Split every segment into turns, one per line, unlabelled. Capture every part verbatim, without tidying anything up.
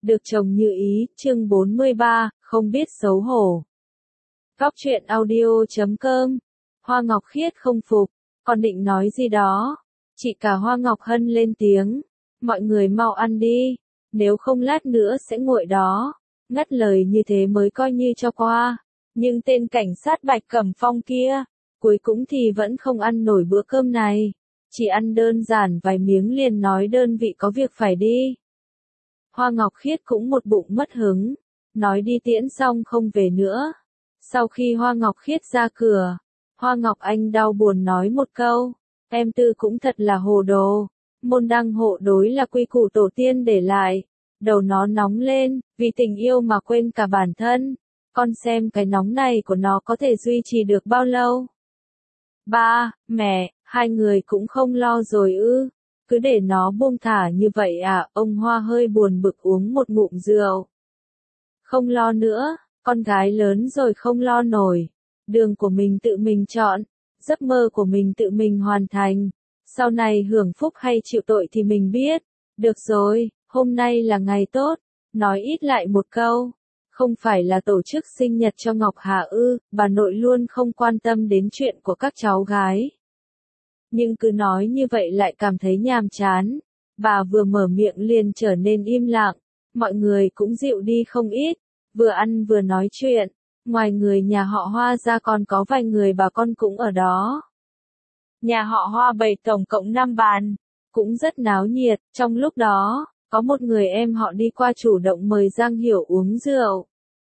được chồng như ý, chương bốn mươi ba, không biết xấu hổ. Góc truyện audio chấm com. Hoa Ngọc Khiết không phục, còn định nói gì đó. Chị cả Hoa Ngọc Hân lên tiếng. Mọi người mau ăn đi, nếu không lát nữa sẽ nguội đó. Ngắt lời như thế mới coi như cho qua. Nhưng tên cảnh sát Bạch Cẩm Phong kia, cuối cùng thì vẫn không ăn nổi bữa cơm này. Chỉ ăn đơn giản vài miếng liền nói đơn vị có việc phải đi. Hoa Ngọc Khiết cũng một bụng mất hứng, nói đi tiễn xong không về nữa. Sau khi Hoa Ngọc Khiết ra cửa, Hoa Ngọc Anh đau buồn nói một câu, em Tư cũng thật là hồ đồ, môn đăng hộ đối là quy củ tổ tiên để lại. Đầu nó nóng lên, vì tình yêu mà quên cả bản thân. Con xem cái nóng này của nó có thể duy trì được bao lâu. Ba, mẹ, hai người cũng không lo rồi ư. Cứ để nó buông thả như vậy à, ông Hoa hơi buồn bực uống một ngụm rượu. Không lo nữa, con gái lớn rồi không lo nổi. Đường của mình tự mình chọn, giấc mơ của mình tự mình hoàn thành. Sau này hưởng phúc hay chịu tội thì mình biết. Được rồi, hôm nay là ngày tốt, nói ít lại một câu. Không phải là tổ chức sinh nhật cho Ngọc Hà ư, bà nội luôn không quan tâm đến chuyện của các cháu gái. Nhưng cứ nói như vậy lại cảm thấy nhàm chán. Bà vừa mở miệng liền trở nên im lặng, mọi người cũng dịu đi không ít, vừa ăn vừa nói chuyện. Ngoài người nhà họ Hoa ra còn có vài người bà con cũng ở đó. Nhà họ Hoa bày tổng cộng năm bàn, cũng rất náo nhiệt. Trong lúc đó, có một người em họ đi qua chủ động mời Giang Hiểu uống rượu.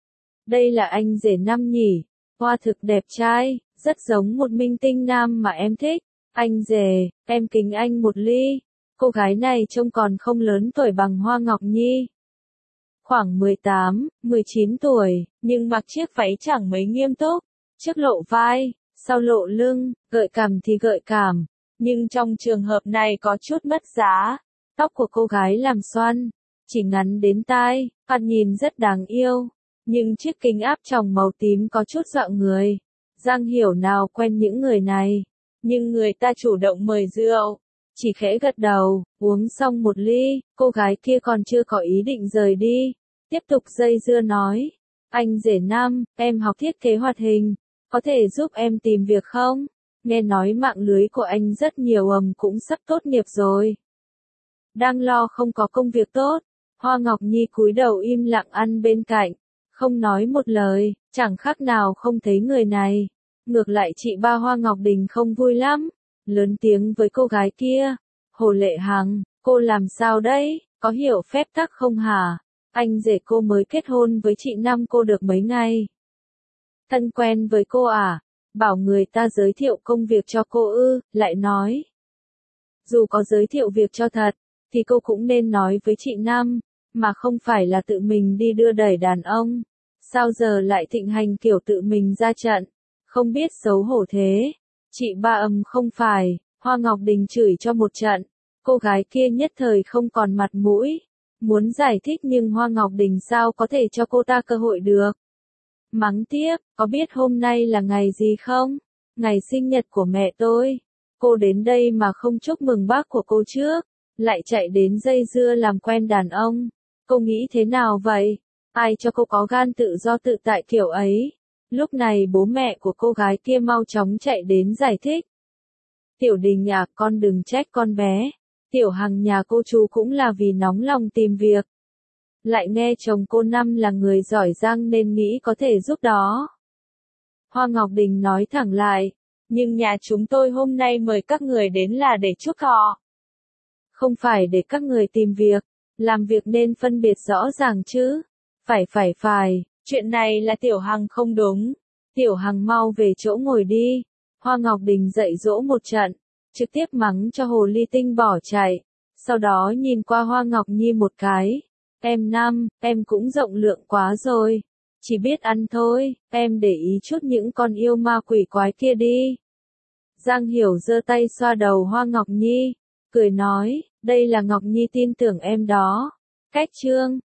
Đây là anh rể Năm nhỉ, Hoa thực đẹp trai, rất giống một minh tinh nam mà em thích. Anh rể, em kính anh một ly. Cô gái này trông còn không lớn tuổi bằng Hoa Ngọc Nhi. Khoảng mười tám, mười chín tuổi, nhưng mặc chiếc váy chẳng mấy nghiêm túc, trước lộ vai, sau lộ lưng, gợi cảm thì gợi cảm, nhưng trong trường hợp này có chút mất giá. Tóc của cô gái làm xoăn, chỉ ngắn đến tai, thoạt nhìn rất đáng yêu, nhưng chiếc kính áp tròng màu tím có chút dọa người. Giang Hiểu nào quen những người này, nhưng người ta chủ động mời rượu, chỉ khẽ gật đầu, uống xong một ly, cô gái kia còn chưa có ý định rời đi, tiếp tục dây dưa nói, anh rể Nam, em học thiết kế hoạt hình, có thể giúp em tìm việc không? Nghe nói mạng lưới của anh rất nhiều ầm cũng sắp tốt nghiệp rồi. Đang lo không có công việc tốt, Hoa Ngọc Nhi cúi đầu im lặng ăn bên cạnh, không nói một lời, chẳng khác nào không thấy người này. Ngược lại chị ba Hoa Ngọc Đình không vui lắm, lớn tiếng với cô gái kia, Hồ Lệ Hằng, cô làm sao đấy, có hiểu phép tắc không hả? Anh rể cô mới kết hôn với chị Năm cô được mấy ngày. Thân quen với cô à? Bảo người ta giới thiệu công việc cho cô ư, lại nói. Dù có giới thiệu việc cho thật, thì cô cũng nên nói với chị Năm, mà không phải là tự mình đi đưa đẩy đàn ông. Sao giờ lại thịnh hành kiểu tự mình ra trận? Không biết xấu hổ thế. Chị ba ầm không phải, Hoa Ngọc Đình chửi cho một trận. Cô gái kia nhất thời không còn mặt mũi. Muốn giải thích nhưng Hoa Ngọc Đình sao có thể cho cô ta cơ hội được. Mắng tiếp, có biết hôm nay là ngày gì không? Ngày sinh nhật của mẹ tôi. Cô đến đây mà không chúc mừng bác của cô trước, lại chạy đến dây dưa làm quen đàn ông. Cô nghĩ thế nào vậy? Ai cho cô có gan tự do tự tại kiểu ấy? Lúc này bố mẹ của cô gái kia mau chóng chạy đến giải thích. Tiểu Đình à, con đừng trách con bé. Tiểu Hằng nhà cô chú cũng là vì nóng lòng tìm việc. Lại nghe chồng cô Năm là người giỏi giang nên nghĩ có thể giúp đó. Hoa Ngọc Đình nói thẳng lại, nhưng nhà chúng tôi hôm nay mời các người đến là để chúc họ. Không phải để các người tìm việc, làm việc nên phân biệt rõ ràng chứ. Phải phải phải, chuyện này là Tiểu Hằng không đúng. Tiểu Hằng mau về chỗ ngồi đi. Hoa Ngọc Đình dạy dỗ một trận, trực tiếp mắng cho Hồ Ly Tinh bỏ chạy. Sau đó nhìn qua Hoa Ngọc Nhi một cái. Em Năm, em cũng rộng lượng quá rồi. Chỉ biết ăn thôi, em để ý chút những con yêu ma quỷ quái kia đi. Giang Hiểu giơ tay xoa đầu Hoa Ngọc Nhi, cười nói, đây là Ngọc Nhi tin tưởng em đó. Cách chương